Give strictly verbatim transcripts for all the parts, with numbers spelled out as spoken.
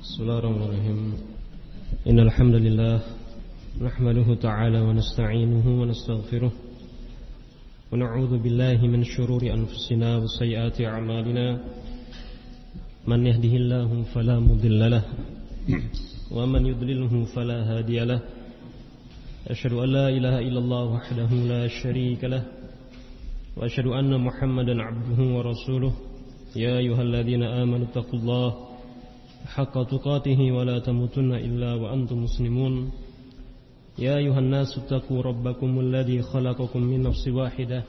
Bismillahirrahmanirrahim. Innal hamdalillah nahmaduhu ta'ala wa nasta'inuhu wa nastaghfiruh wa na'udzu billahi min shururi anfusina wa sayyiati a'malina. Man yahdihillahu fala mudilla lahu wa man yudlilhu fala hadiya lahu. Asyhadu an la ilaha illallah wahdahu la syarika lahu wa asyhadu anna Muhammadan 'abduhu wa rasuluh. Ya ayyuhalladzina amanu taqullaha haqqa tuqatih wa la tamutunna illa wa antum muslimun. Ya ayuhan nasu taqu rabbakumul ladzi khalaqakum min nafsin wahidah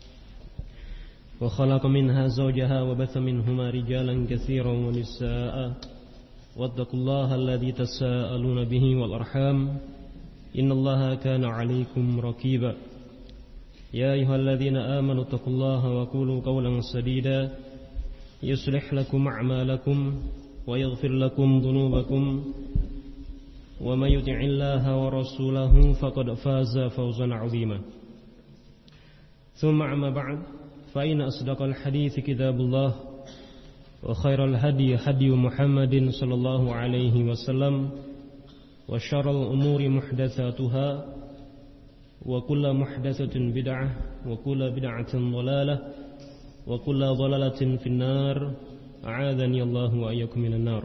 wa khalaqa minha zawjaha wa batha minhuma rijalan katsiran wa nisaa'a wattaqullaha alladzi tasaaluna bihi wal arham innallaha kana 'alaykum raqiba. Ya ayyuhalladzina amanu taqullaha wa qulu qawlan sadida yuslih lakum a'malakum wa yaghfir lakum dhunubakum wa may yuti'illaha wa rasulahu faqad faza fawzan 'azima. Thumma amma ba'd, fa inna asdaqal hadithi kitabullah wa khairal hadi hadi Muhammadin sallallahu alaihi wasallam wa syarral umuri muhdatsatuha wa kullu muhdatsatin bid'ah wa kullu bid'atin dhalalah wa kullu dhalalatin finnar. A'adzani Allah wa iyyakum minan nar.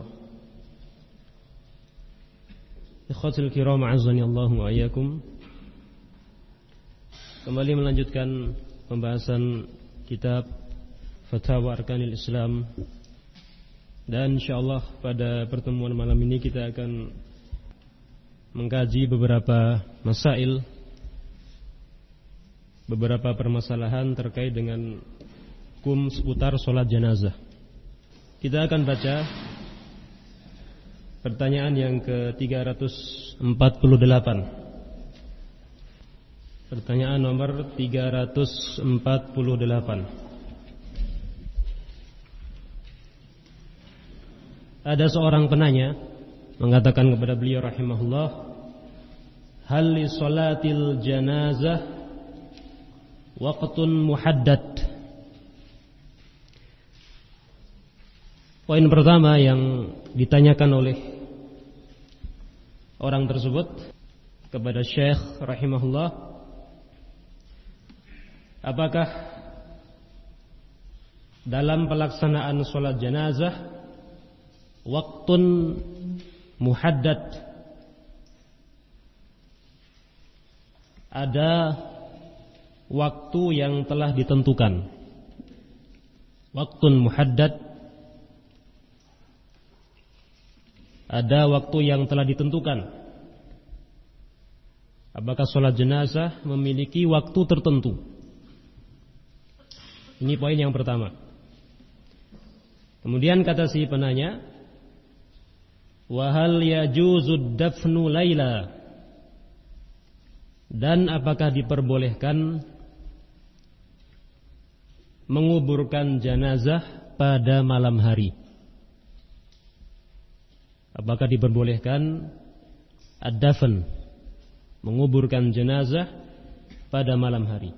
Ikhwatul kiram, a'azzani Allah wa iyyakum. Kembali melanjutkan pembahasan kitab Fatawa Arkanil Islam. Dan insyaallah pada pertemuan malam ini kita akan mengkaji beberapa masail, beberapa permasalahan terkait dengan hukum seputar salat jenazah. Kita akan baca pertanyaan yang ke tiga ratus empat puluh delapan. Pertanyaan nomor tiga ratus empat puluh delapan. Ada seorang penanya mengatakan kepada beliau rahimahullah, hal li salatil janazah waqtun muhaddad? Poin pertama yang ditanyakan oleh orang tersebut kepada Syekh rahimahullah, apakah dalam pelaksanaan sholat jenazah waktun muhaddad, ada waktu yang telah ditentukan? Waktun muhaddad, ada waktu yang telah ditentukan. Apakah sholat jenazah memiliki waktu tertentu? Ini poin yang pertama. Kemudian kata si penanya, wa hal yajuzu dafnu laila, dan apakah diperbolehkan menguburkan jenazah pada malam hari? Apakah diperbolehkan ad-dafn, menguburkan jenazah pada malam hari?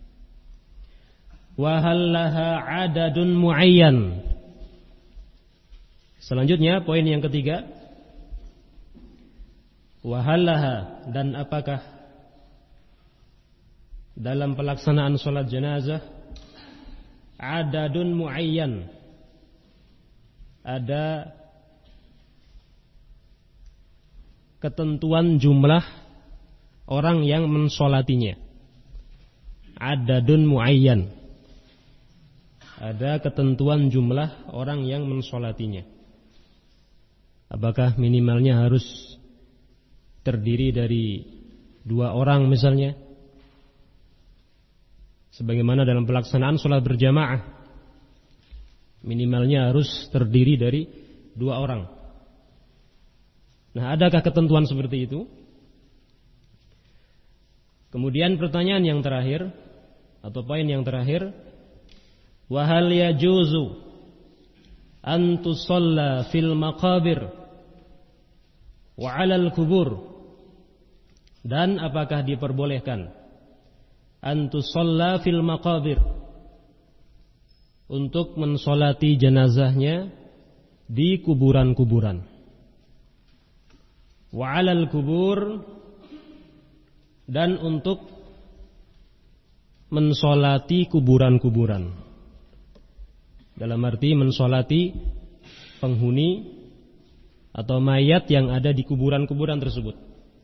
Wa hal laha adadun muayyan. Selanjutnya poin yang ketiga, wa hal laha, dan apakah dalam pelaksanaan sholat jenazah adadun muayyan, ada ketentuan jumlah orang yang mensolatinya? Adadun muayyan, ada ketentuan jumlah orang yang mensolatinya. Apakah minimalnya harus terdiri dari dua orang misalnya, sebagaimana dalam pelaksanaan sholat berjamaah minimalnya harus terdiri dari dua orang? Nah, adakah ketentuan seperti itu? Kemudian pertanyaan yang terakhir atau poin yang terakhir, wa hal yajuzu an tusalla fil maqabir wa 'alal kubur, dan apakah diperbolehkan an tusalla fil maqabir, untuk mensolati jenazahnya di kuburan-kuburan. wa 'alal kubur, dan untuk mensolati kuburan-kuburan. Dalam arti mensolati penghuni atau mayat yang ada di kuburan-kuburan tersebut.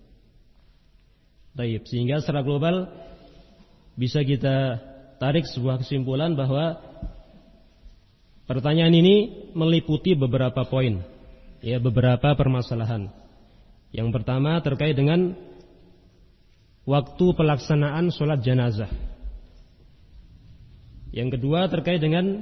Baik, sehingga secara global bisa kita tarik sebuah kesimpulan bahwa pertanyaan ini meliputi beberapa poin, ya, beberapa permasalahan. Yang pertama terkait dengan waktu pelaksanaan sholat jenazah. Yang kedua terkait dengan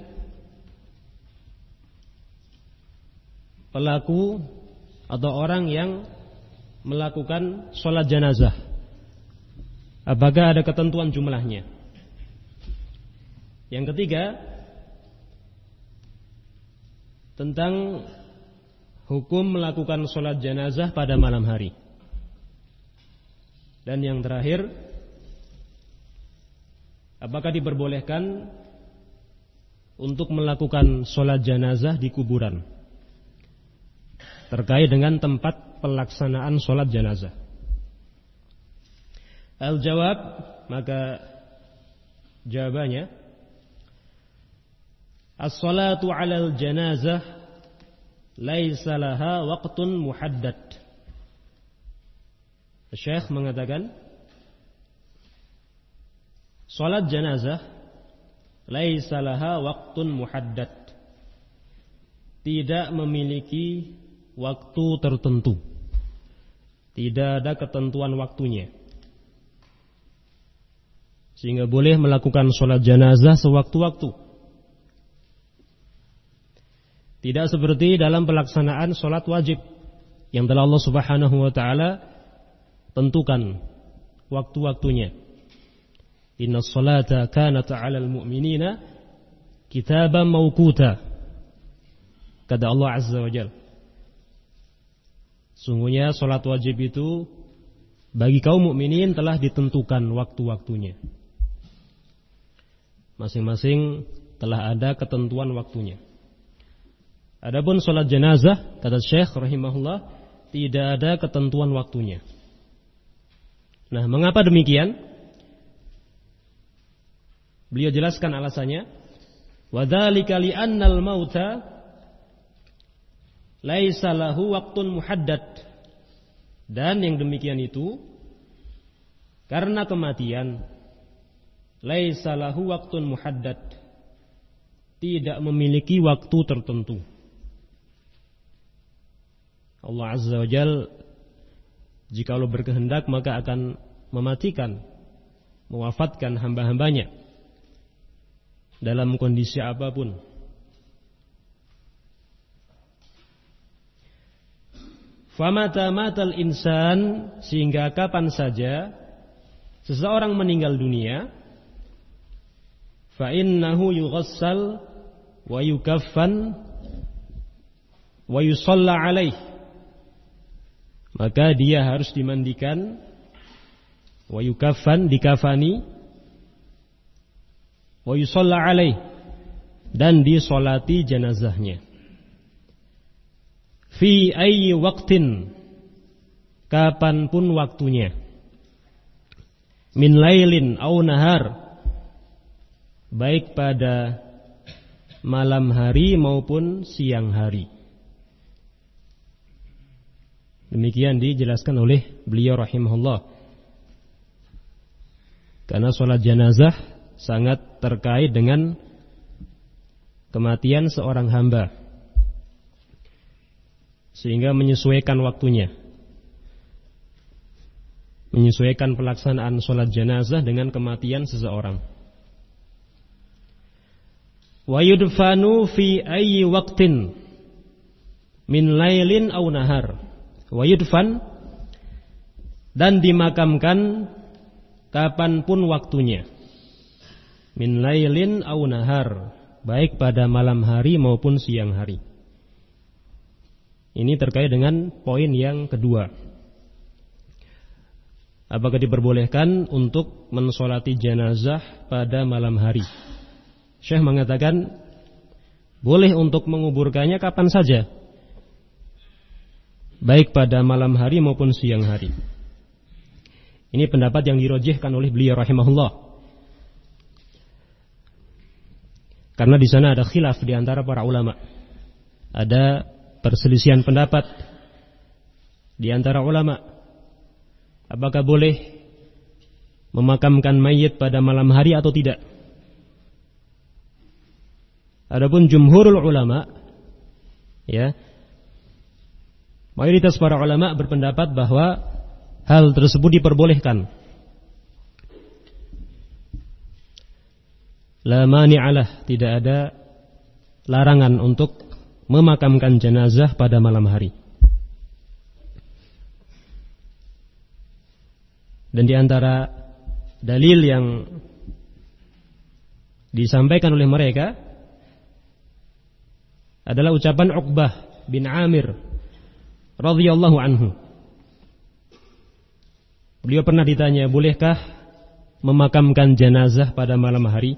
pelaku atau orang yang melakukan sholat jenazah. Apakah ada ketentuan jumlahnya? Yang ketiga tentang hukum melakukan sholat jenazah pada malam hari. Dan yang terakhir, apakah diperbolehkan untuk melakukan sholat jenazah di kuburan terkait dengan tempat pelaksanaan sholat jenazah? Al-jawab, maka jawabannya, as-salatu 'alal janazah laisa laha waqtun muhaddad. Syekh mengatakan salat jenazah laisa laha waqtun muhaddad, tidak memiliki waktu tertentu, tidak ada ketentuan waktunya, sehingga boleh melakukan salat jenazah sewaktu-waktu. Tidak seperti dalam pelaksanaan salat wajib yang telah Allah Subhanahu wa taala tentukan waktu-waktunya. Innas salata kanat 'alal mu'minina kitaban mawquta. Kata Allah Azza wa Jalla. Sungguhnya salat wajib itu bagi kaum mukminin telah ditentukan waktu-waktunya. Masing-masing telah ada ketentuan waktunya. Adapun salat jenazah, kata Syekh rahimahullah, tidak ada ketentuan waktunya. Nah, mengapa demikian? Beliau jelaskan alasannya. Wa dzalika li'annal mauta laisa lahu waqtun muhaddad. Dan yang demikian itu karena kematian laisa lahu waqtun muhaddad, tidak memiliki waktu tertentu. Allah Azza wa Jalla jika Allah berkehendak maka akan mematikan, mewafatkan hamba-hambanya dalam kondisi apapun. Famata matal insan, sehingga kapan saja seseorang meninggal dunia, fa innahu yughassal wa yukaffan wa yusalla alaih, maka dia harus dimandikan, wa yukaffan, dikafani, wa yusalla alaih, dan disolati jenazahnya. Fi ayyi waqtin, kapanpun waktunya, min lailin au nahar, baik pada malam hari maupun siang hari. Demikian dijelaskan oleh beliau rahimahullah. Karena sholat jenazah sangat terkait dengan kematian seorang hamba, sehingga menyesuaikan waktunya, menyesuaikan pelaksanaan sholat jenazah dengan kematian seseorang. Wa yudfanu fi ayyi waqtin min lailin aw nahar. Wa yudfan, dan dimakamkan kapanpun waktunya, min lailin aw nahar, baik pada malam hari maupun siang hari. Ini terkait dengan poin yang kedua. Apakah diperbolehkan untuk mensolati jenazah pada malam hari? Syekh mengatakan boleh untuk menguburkannya kapan saja, baik pada malam hari maupun siang hari. Ini pendapat yang dirojihkan oleh beliau rahimahullah. Karena di sana ada khilaf di antara para ulama. Ada perselisihan pendapat di antara ulama. Apakah boleh memakamkan mayit pada malam hari atau tidak? Adapun jumhurul ulama, ya, mayoritas para ulama berpendapat bahwa hal tersebut diperbolehkan. La mani'alah, tidak ada larangan untuk memakamkan jenazah pada malam hari. Dan di antara dalil yang disampaikan oleh mereka adalah ucapan Uqbah bin Amir radhiyallahu anhu. Beliau pernah ditanya, bolehkah memakamkan jenazah pada malam hari?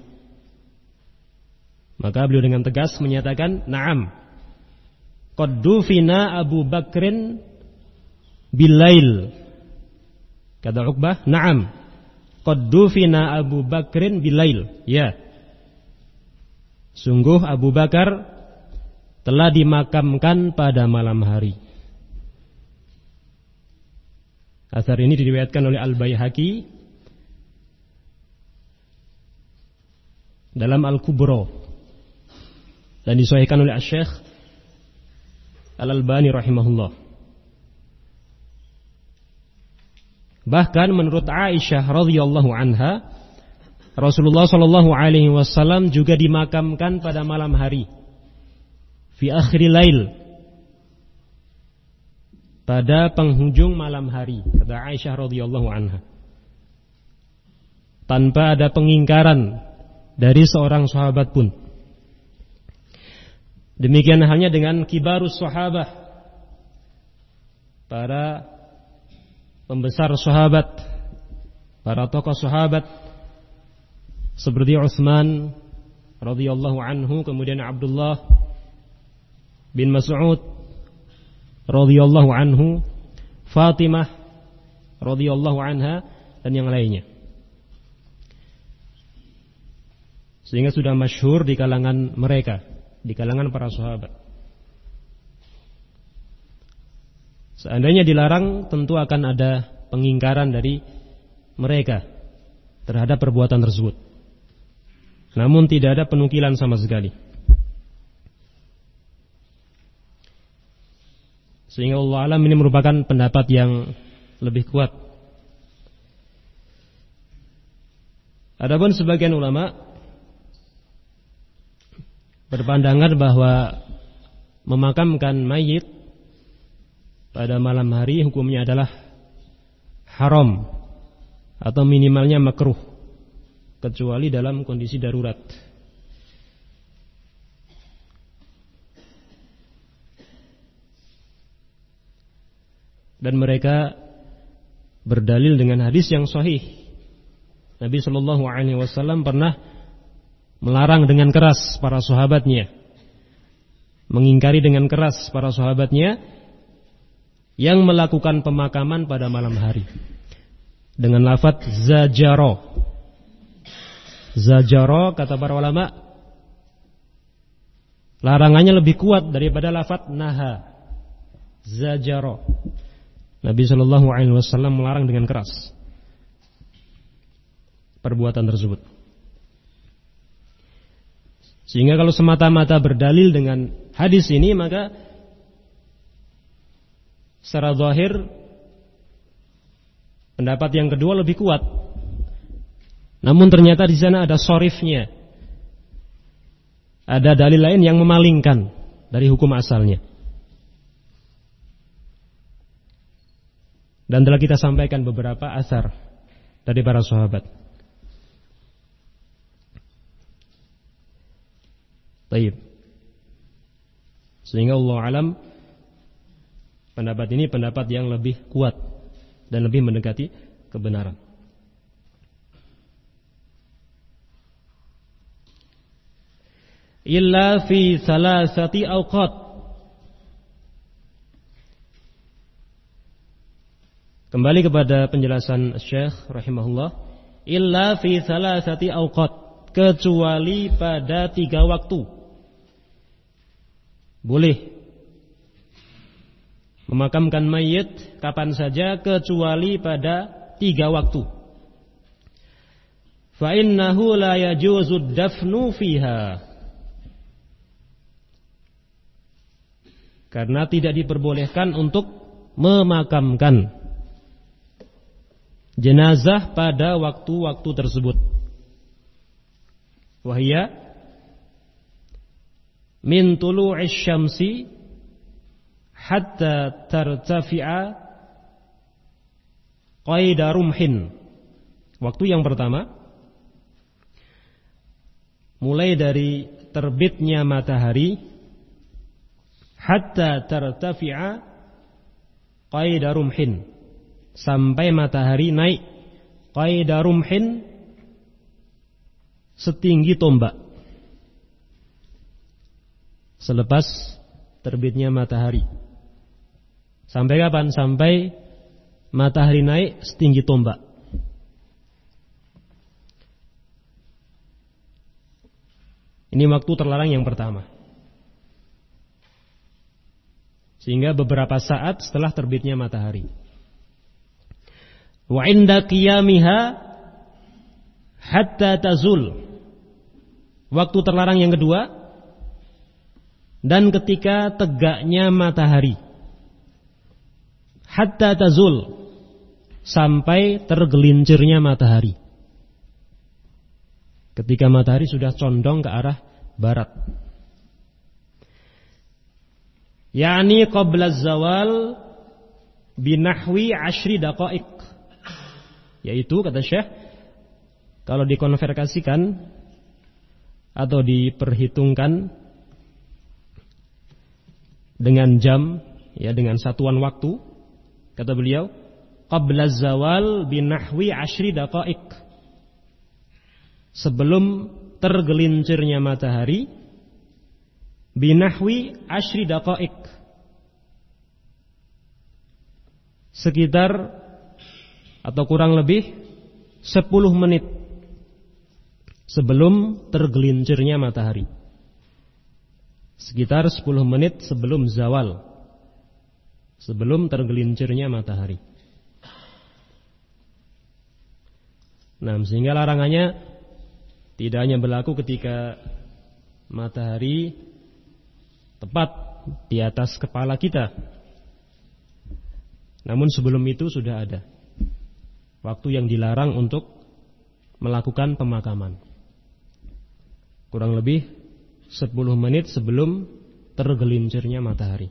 Maka beliau dengan tegas menyatakan, na'am. Qad dufina Abu Bakrin bilail. Kata Uqbah, na'am. Qad dufina Abu Bakrin bilail. Ya. Sungguh Abu Bakar telah dimakamkan pada malam hari. Athar ini diriwayatkan oleh Al-Baihaqi dalam Al-Kubra dan disahihkan oleh Asy-Syaikh Al-Albani rahimahullah. Bahkan menurut Aisyah radhiyallahu anha, Rasulullah sallallahu alaihi wasallam juga dimakamkan pada malam hari, fi akhiril lail, pada penghujung malam hari, kata Aisyah radhiyallahu anha, tanpa ada pengingkaran dari seorang sahabat pun. Demikian halnya dengan kibarus sahabah, para pembesar sahabat, para tokoh sahabat seperti Utsman radhiyallahu anhu, kemudian Abdullah bin Mas'ud radhiyallahu anhu, Fatimah radhiyallahu anha, dan yang lainnya. Sehingga sudah masyhur di kalangan mereka, di kalangan para sahabat. Seandainya dilarang, tentu akan ada pengingkaran dari mereka terhadap perbuatan tersebut. Namun tidak ada penukilan sama sekali. Sehingga Allah alam ini merupakan pendapat yang lebih kuat. Adapun sebagian ulama berpandangan bahwa memakamkan mayit pada malam hari hukumnya adalah haram atau minimalnya makruh, kecuali dalam kondisi darurat. Dan mereka berdalil dengan hadis yang sahih. Nabi sallallahu alaihi wasallam pernah melarang dengan keras para sahabatnya, mengingkari dengan keras para sahabatnya yang melakukan pemakaman pada malam hari dengan lafaz zajaro. Zajaro, kata para ulama, larangannya lebih kuat daripada lafaz naha. Zajaro, Nabi sallallahu alaihi wasallam melarang dengan keras perbuatan tersebut. Sehingga kalau semata-mata berdalil dengan hadis ini, maka secara zahir pendapat yang kedua lebih kuat. Namun ternyata di sana ada sorifnya, ada dalil lain yang memalingkan dari hukum asalnya. Dan telah kita sampaikan beberapa asar dari para sahabat. Baik. Sehingga Allah alam, pendapat ini pendapat yang lebih kuat dan lebih mendekati kebenaran. Illa fi salasati awqat, Kembali kepada penjelasan Syekh rahimahullah, illa fi thalathati awqat, kecuali pada tiga waktu. Boleh memakamkan mayit kapan saja kecuali pada tiga waktu. Fa innahu la yajuzu dafnu fiha, karena tidak diperbolehkan untuk memakamkan jenazah pada waktu-waktu tersebut. Wahia min tulu'is syamsi hatta tartafi'a qaida rumhin. Waktu yang pertama mulai dari terbitnya matahari hatta tartafi'a qaida rumhin, sampai matahari naik qaida rumhin, setinggi tombak. Selepas terbitnya matahari. Sampai kapan? Sampai matahari naik setinggi tombak. Ini waktu terlarang yang pertama. Sehingga beberapa saat setelah terbitnya matahari. Wa inda qiyamiha hatta tazul. Waktu terlarang yang kedua, dan ketika tegaknya matahari. Hatta tazul, sampai tergelincirnya matahari. Ketika matahari sudah condong ke arah barat. Yani qabla zawal binahwi ashri daqa'iq. Yaitu, kata Syekh, kalau dikonversikan atau diperhitungkan dengan jam, ya, dengan satuan waktu, kata beliau, qabla zawal binahwi ashri daqa'iq, sebelum tergelincirnya matahari, binahwi ashri daqa'iq, sekitar atau kurang lebih sepuluh menit sebelum tergelincirnya matahari. Sekitar sepuluh menit sebelum zawal, sebelum tergelincirnya matahari. Nah, sehingga larangannya tidak hanya berlaku ketika matahari tepat di atas kepala kita, namun sebelum itu sudah ada waktu yang dilarang untuk melakukan pemakaman. Kurang lebih sepuluh menit sebelum tergelincirnya matahari.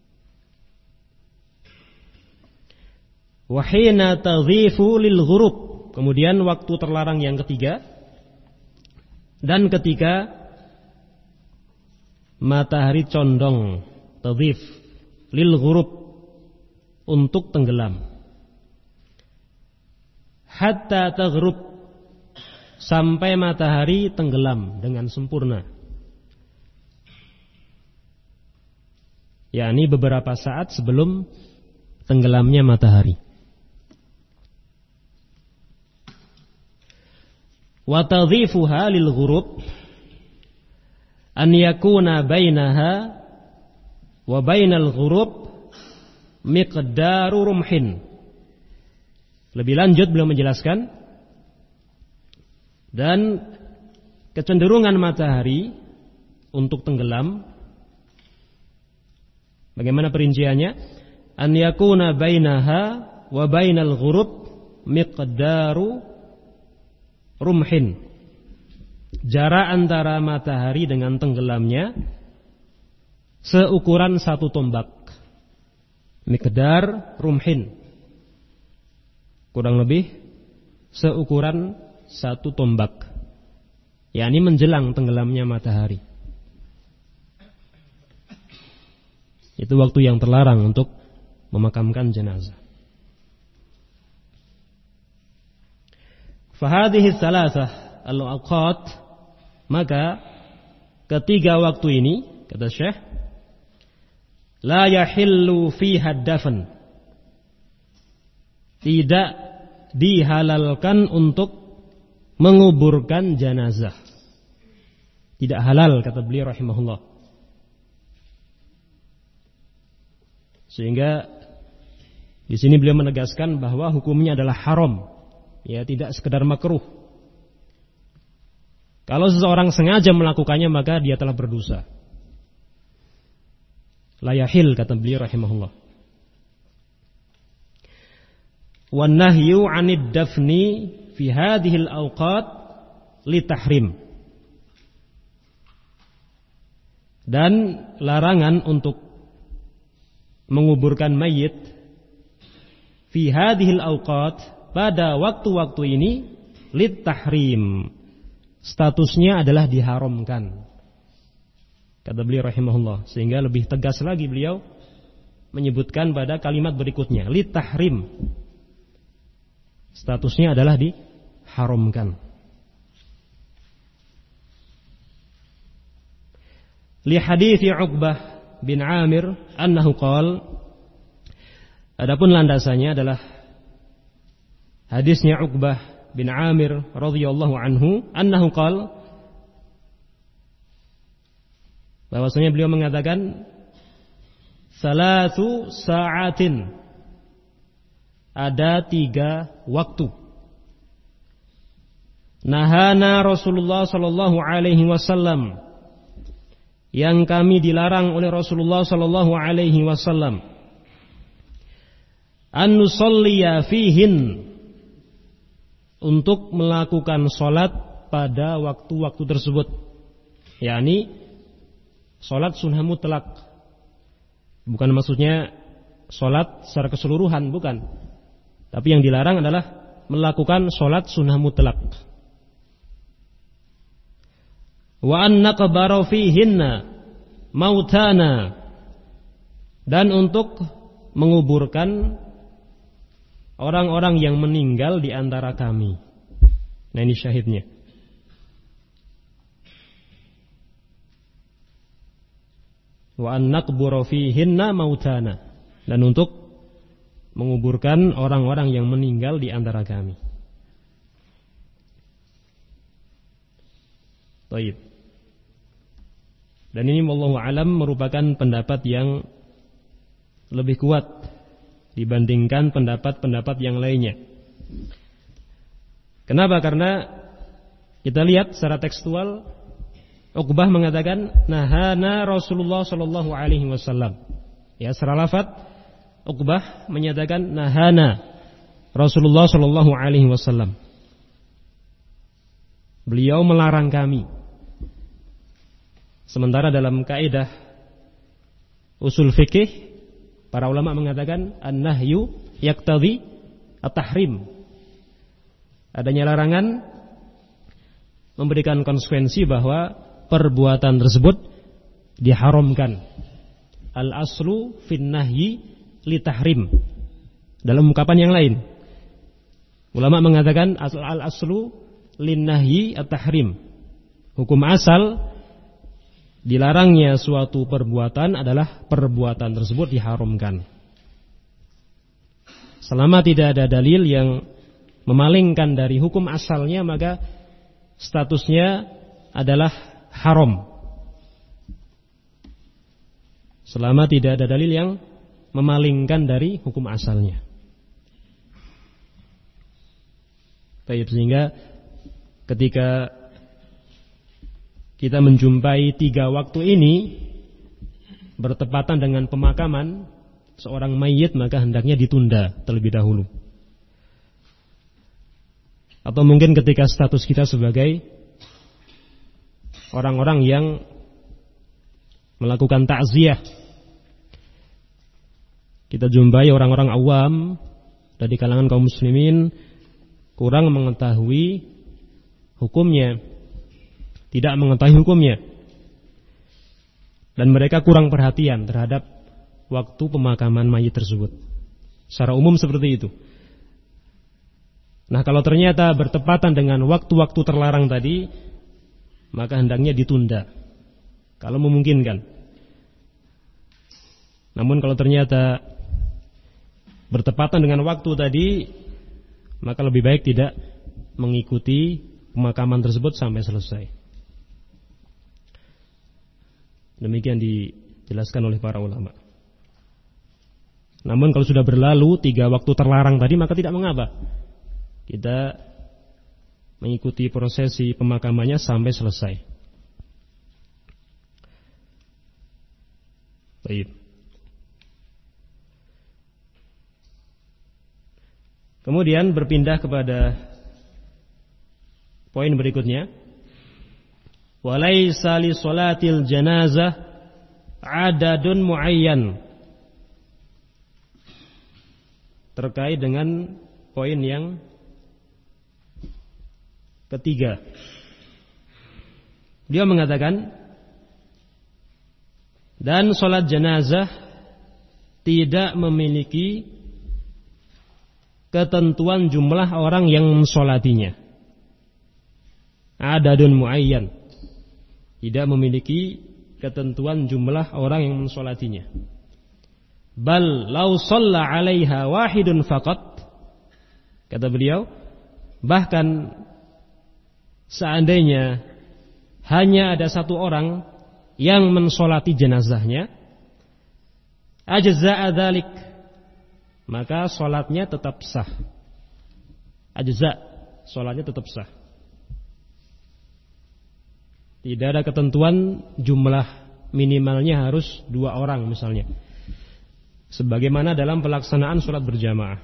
Wa hina tadhifu lil ghurub. Kemudian waktu terlarang yang ketiga, dan ketika matahari condong, tadhif lil ghurub, untuk tenggelam. Hatta taghrub, sampai matahari tenggelam dengan sempurna. yakni beberapa saat sebelum tenggelamnya matahari. Wa tadhifuha lil ghurub an yakuna bainaha wa bainal ghurub miqdaru rumhin. Lebih lanjut beliau menjelaskan, dan kecenderungan matahari untuk tenggelam, bagaimana perinciannya? An yakuna bainaha wa bainal ghurub miqdaru rumhin. Jarak antara matahari dengan tenggelamnya seukuran satu tombak. Miqdar rumhin, kurang lebih seukuran satu tombak, yakni menjelang tenggelamnya matahari. Itu waktu yang terlarang untuk memakamkan jenazah. Fahadhihi thalathah al-awqat, maka ketiga waktu ini, kata Syekh, la yahillu fiha dafn, tidak dihalalkan untuk menguburkan jenazah. Tidak halal, kata beliau rahimahullah. Sehingga di sini beliau menegaskan bahwa hukumnya adalah haram, ya, tidak sekedar makruh. Kalau seseorang sengaja melakukannya maka dia telah berdosa. La yahil, kata beliau rahimahullah. Wan nahyu 'anid dafni fi hadhil awqat li tahrim. Dan larangan untuk menguburkan mayit fi hadhil awqat, pada waktu-waktu ini, li tahrim. Statusnya adalah diharamkan, kata beliau rahimahullah. Sehingga lebih tegas lagi beliau menyebutkan pada kalimat berikutnya, li tahrim. Statusnya adalah diharamkan. Li hadithi Uqbah bin Amir annahu qala, adapun landasannya adalah hadisnya Uqbah bin Amir radhiyallahu anhu annahu qala, bahwasanya beliau mengatakan salatu sa'atin, ada tiga waktu. Nahana Rasulullah sallallahu alaihi wasallam, yang kami dilarang oleh Rasulullah sallallahu alaihi wasallam, an nusalliya fihin, untuk melakukan salat pada waktu-waktu tersebut, yakni salat sunnah mutlak. Bukan maksudnya salat secara keseluruhan, bukan. Tapi yang dilarang adalah melakukan salat sunnah mutlak. Wa an naqbara fihinna mautana, dan untuk menguburkan orang-orang yang meninggal di antara kami. Nah, ini syahidnya. Wa an naqbara fihinna mautana, dan untuk menguburkan orang-orang yang meninggal di antara kami. Baik. Dan ini wallahu alam merupakan pendapat yang lebih kuat dibandingkan pendapat-pendapat yang lainnya. Kenapa? Karena kita lihat secara tekstual, Uqbah mengatakan nahana Rasulullah sallallahu alaihi wasallam. Ya, secara lafaz Uqbah menyatakan nahana Rasulullah sallallahu alaihi wasallam. Beliau melarang kami. Sementara dalam kaidah usul fikih, para ulama mengatakan an-nahyu yaqtadhi at-tahrim. Adanya larangan memberikan konsekuensi bahwa perbuatan tersebut diharamkan. Al-aslu fin nahyi li tahrim. Dalam ungkapan yang lain, ulama mengatakan al-aslu lin nahyi at-tahrim. Hukum asal dilarangnya suatu perbuatan adalah perbuatan tersebut diharamkan. Selama tidak ada dalil yang memalingkan dari hukum asalnya, maka statusnya adalah haram. Selama tidak ada dalil yang memalingkan dari hukum asalnya. Baik, sehingga ketika kita menjumpai tiga waktu ini bertepatan dengan pemakaman seorang mayit, maka hendaknya ditunda terlebih dahulu. Atau mungkin ketika status kita sebagai orang-orang yang melakukan takziah, kita jumpai orang-orang awam dari kalangan kaum muslimin kurang mengetahui hukumnya, tidak mengetahui hukumnya, dan mereka kurang perhatian terhadap waktu pemakaman mayit tersebut. Secara umum seperti itu. Nah, kalau ternyata bertepatan dengan waktu-waktu terlarang tadi, maka hendaknya ditunda kalau memungkinkan. Namun kalau ternyata bertepatan dengan waktu tadi, maka lebih baik tidak mengikuti pemakaman tersebut sampai selesai. Demikian dijelaskan oleh para ulama. Namun kalau sudah berlalu tiga waktu terlarang tadi, maka tidak mengapa kita mengikuti prosesi pemakamannya sampai selesai. Baik. Kemudian berpindah kepada poin berikutnya. Walaysa li sholatil janazah adadun muayyan. Terkait dengan poin yang ketiga, dia mengatakan, dan sholat jenazah tidak memiliki ketentuan jumlah orang yang mensolatinya. Adadun muayyan, tidak memiliki ketentuan jumlah orang yang mensolatinya. Bal lau shalla 'alaiha wahidun faqat, kata beliau, bahkan seandainya hanya ada satu orang yang mensolati jenazahnya, ajza'a dzalik, maka solatnya tetap sah. Ajza, solatnya tetap sah. Tidak ada ketentuan jumlah minimalnya harus dua orang misalnya, sebagaimana dalam pelaksanaan sholat berjamaah.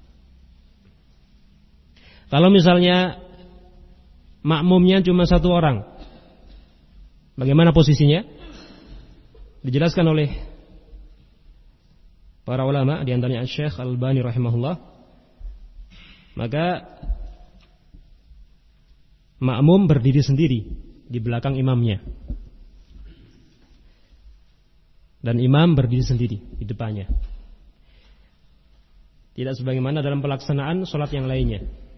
Kalau misalnya makmumnya cuma satu orang, bagaimana posisinya? Dijelaskan oleh para ulama, di antaranya Syekh Al-Albani rahimahullah. Maka makmum berdiri sendiri di belakang imamnya, dan imam berdiri sendiri di depannya. Tidak sebagaimana dalam pelaksanaan sholat yang lainnya.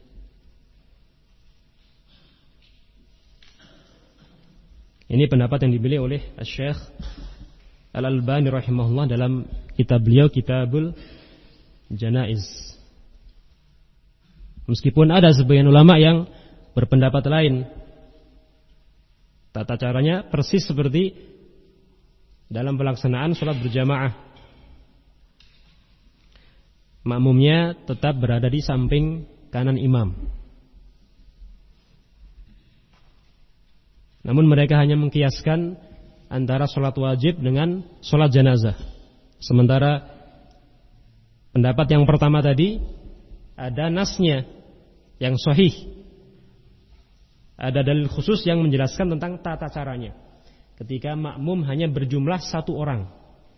Ini pendapat yang dipilih oleh Syekh Al-Albani rahimahullah dalam kitab beliau, Kitabul Janaiz. Meskipun ada sebagian ulama yang berpendapat lain, tata caranya persis seperti dalam pelaksanaan sholat berjamaah. Makmumnya tetap berada di samping kanan imam. Namun mereka hanya mengkiaskan antara sholat wajib dengan sholat jenazah. Sementara pendapat yang pertama tadi ada nasnya yang sahih, ada dalil khusus yang menjelaskan tentang tata caranya ketika makmum hanya berjumlah satu orang.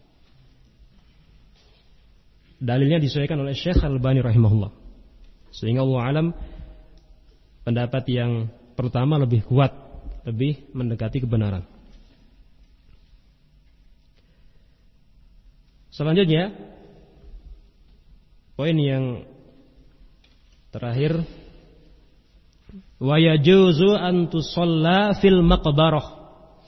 Dalilnya disesuaikan oleh Syekh Al-Albani rahimahullah. Sehingga Allah alam, pendapat yang pertama lebih kuat, lebih mendekati kebenaran. Selanjutnya, poin yang terakhir, wa yajuzu an tusalla fil maqbarah,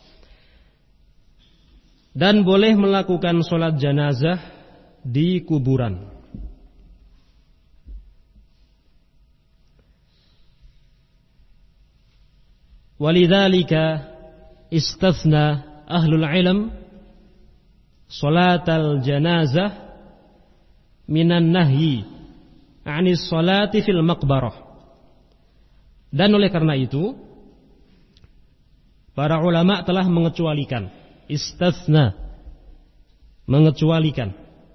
dan boleh melakukan sholat jenazah di kuburan. Walidzalika istathna ahlul ilm sholatal janazah minan nahyi 'anis sholati fil maqbarah. Dan oleh karena itu para ulama telah mengecualikan, istathna, mengecualikan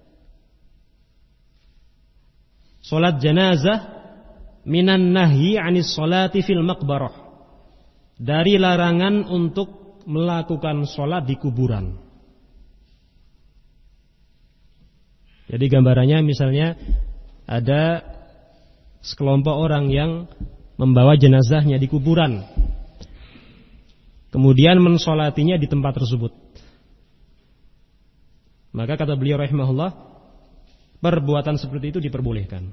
sholat jenazah minan nahyi 'anis sholati fil maqbarah, dari larangan untuk melakukan sholat di kuburan. Jadi gambarannya misalnya ada sekelompok orang yang membawa jenazahnya di kuburan, kemudian mensolatinya di tempat tersebut. Maka kata beliau rahimahullah, perbuatan seperti itu diperbolehkan.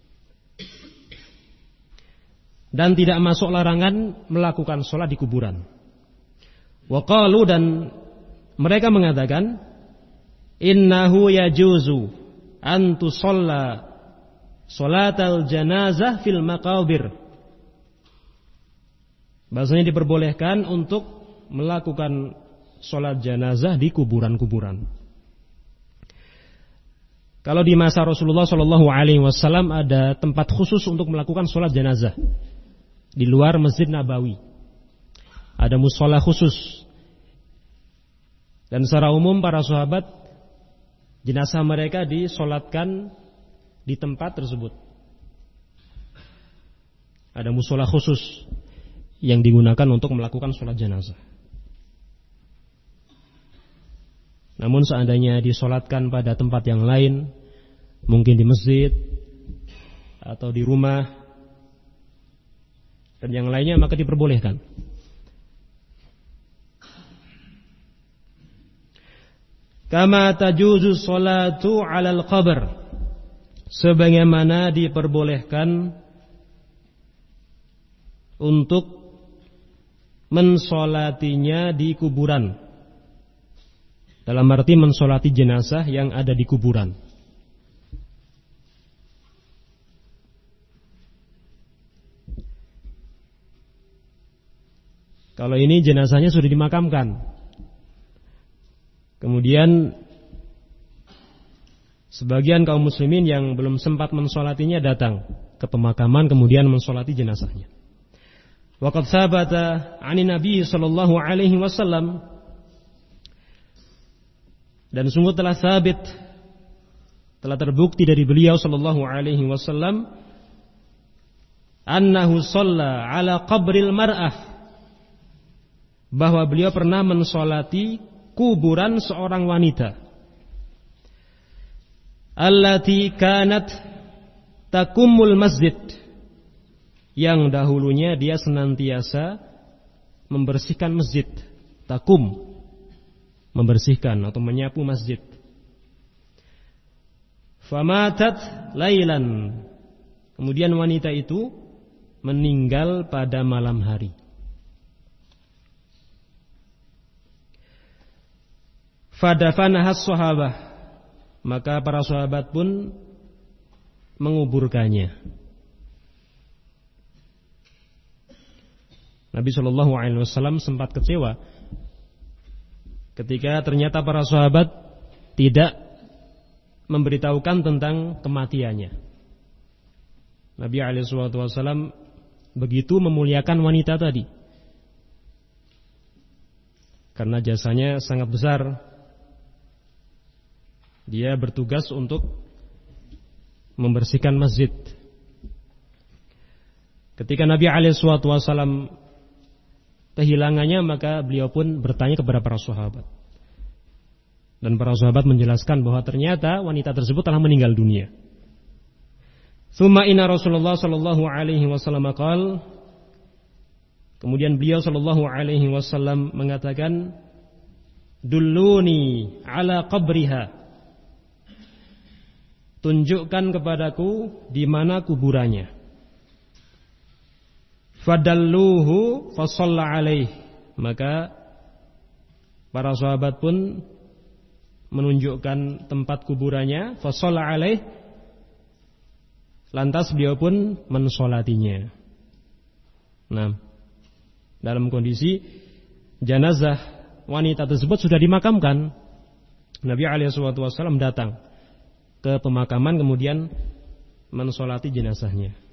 Dan tidak masuk larangan melakukan sholat di kuburan. Wa qalu, dan mereka mengatakan, innahu yajuzu an tusalla salatal janazah fil maqabir. Bahasanya diperbolehkan untuk melakukan salat jenazah di kuburan-kuburan. Kalau di masa Rasulullah shallallahu alaihi wasallam ada tempat khusus untuk melakukan salat jenazah di luar Masjid Nabawi. Ada mushola khusus. Dan secara umum para sahabat jenazah mereka disolatkan di tempat tersebut. Ada mushola khusus yang digunakan untuk melakukan salat jenazah. Namun seandainya disolatkan pada tempat yang lain, mungkin di masjid atau di rumah dan yang lainnya, maka diperbolehkan. Kama tajuzu sholatu 'alal qabr, sebagaimana diperbolehkan untuk mensolatinya di kuburan. Dalam arti mensolati jenazah yang ada di kuburan. Kalau ini jenazahnya sudah dimakamkan, kemudian sebagian kaum muslimin yang belum sempat mensolatinya datang ke pemakaman kemudian mensolati jenazahnya. Waqad tsabata 'ani Nabi sallallahu alaihi wasallam, dan sungguh telah sabit, telah terbukti dari beliau sallallahu alaihi wasallam, annahu shalla ala qabril mar'ah, bahwa beliau pernah mensolati kuburan seorang wanita, allati kanat takummul masjid, yang dahulunya dia senantiasa membersihkan masjid. Takum, membersihkan atau menyapu masjid. Famatat lailan, kemudian wanita itu meninggal pada malam hari. Fadafanahas sahabah, maka para sahabat pun menguburkannya. Nabi shallallahu alaihi wasallam sempat kecewa ketika ternyata para sahabat tidak memberitahukan tentang kematiannya. Nabi alaihi wasallam begitu memuliakan wanita tadi karena jasanya sangat besar. Dia bertugas untuk membersihkan masjid. Ketika Nabi alaihi wasallam kehilangannya, maka beliau pun bertanya kepada para sahabat. Dan para sahabat menjelaskan bahwa ternyata wanita tersebut telah meninggal dunia. Tsumma inna Rasulullah sallallahu alaihi wasallam qaal, kemudian beliau sallallahu alaihi wasallam mengatakan, dulluni ala qabriha, tunjukkan kepadaku di mana kuburannya. Fadalluhu fasalla alaih, maka para sahabat pun menunjukkan tempat kuburannya. Fasalla alaih, lantas beliau pun mensolatinya. Nah, dalam kondisi jenazah wanita tersebut sudah dimakamkan, Nabi alaihi wasallam datang ke pemakaman kemudian mensolati jenazahnya.